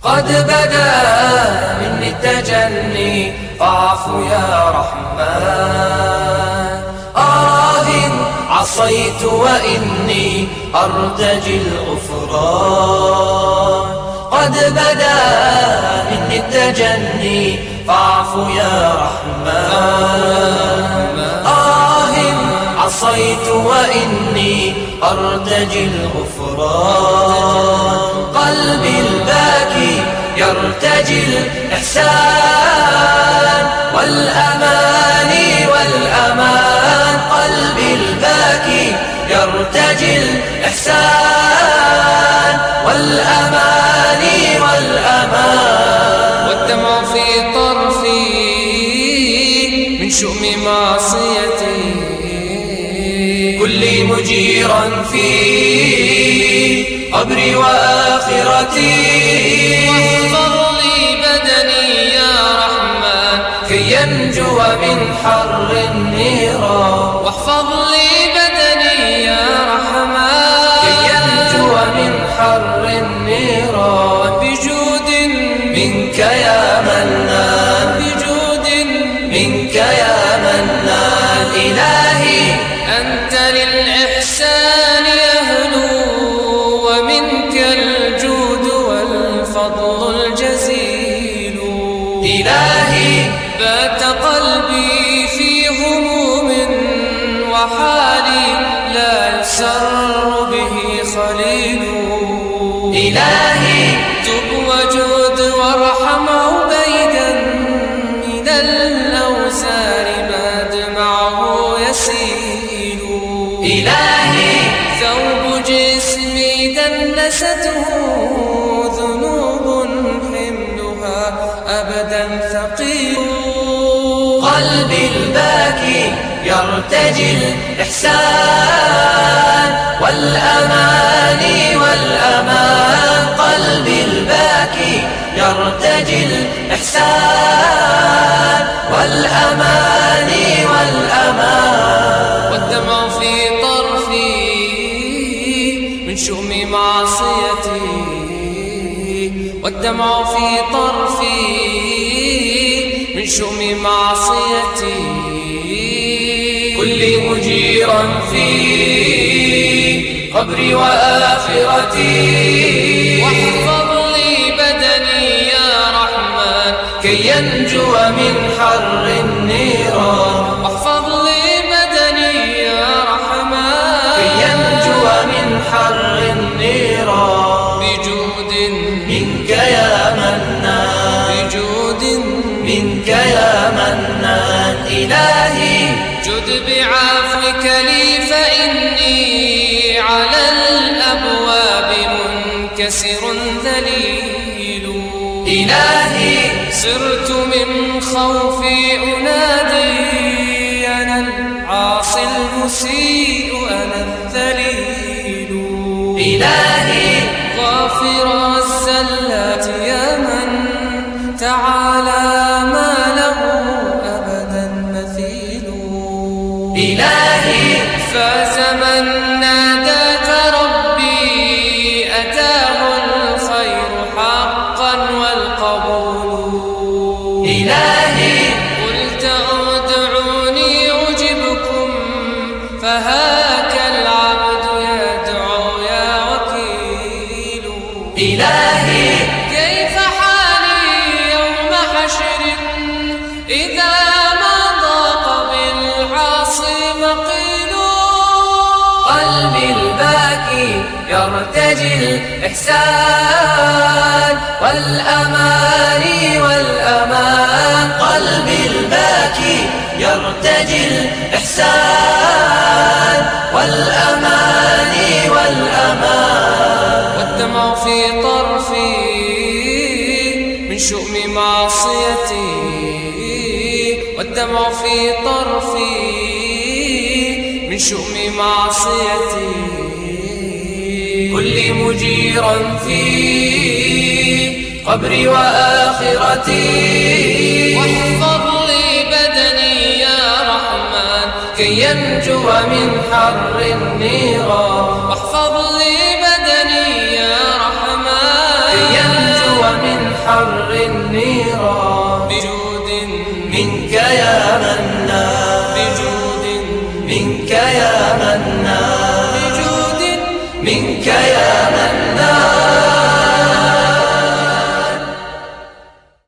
قد بدا مني التجني فاعف يا رحمن. عصيت وإني أرتجي الغفران. قد بدا مني التجني فاعف يا رحمن. عصيت وإني أرتجي الغفران. قلبي الباكي يرتجي الإحسان والأماني والأمان. قلبي الباكي يرتجي الإحسان والأماني والأمان. والدمع في طرفي من شؤم معصيتي كلي مجيرا في قبري وآخرتي. واحفظ لي بدني يا رحمن كي ينجو من حر النيران. واحفظ لي بدني يا رحمن كي ينجو من حر النيران. بجود منك يا منان. بجود منك يا منان. إلهي أنت للإحسان أهل ومنك الجود والفضل الجزيل. إلهي بات قلبي في هموم وحالي لا يسر به خليل. إلهي تب وجود وارحم عبيدا من الأوزار ما دمعه يسيل. إلهي ثوب جسمي دنسته ذنوب حملها أبدا ثقيل. قلبي الباكي يرتجي الإحسان والأماني والأمان. قلبي الباكي يرتجي الإحسان والأماني والأمان. والدمع في طرفي من شؤم معصيتي. والدمع في طرفي من شؤم معصيتي. كلي مجيرا في قبري وآخرتي. واحفظ لي بدني يا رحمن كي ينجو من حر النيران. واحفظ لي بدني يا رحمن كي ينجو من حر النيران. بجود منك يا منان. بجود منك يا منان. إلهي جد بعفوك لي فإني على الأبواب منكسر ذليل. إلهي سرت من خوفي أنادي أنا العاصي المسيء أنا الذليل. إلهي غافر الزلات يا من تعالى ما له أبدا مثيل. إلهي فاز من ناداك ربي أتاه الخير حقا والقبول. إلهي قلت ادعوني أجبكم فهاك العبد يدعو يا وكيل. إلهي كيف حالي يوم حشر إذا ما ضاق بالعاصي مقيل. قلبي الباكي يرتجي الإحسان والأماني والأمان. قلبي الباكي يرتجي الإحسان والأماني والأمان. والدمع في طرفي من شؤم معصيتي. والدمع في طرفي من شؤم معصيتي. كلي مجيرا في قبري وآخرتي. واحفظ لي بدني يا رحمن كي ينجو من حر النيران. واحفظ لي بدني يا رحمن كي ينجو من كثيرا بجود منك يا منان بجود منك يا منان بجود منك يا منان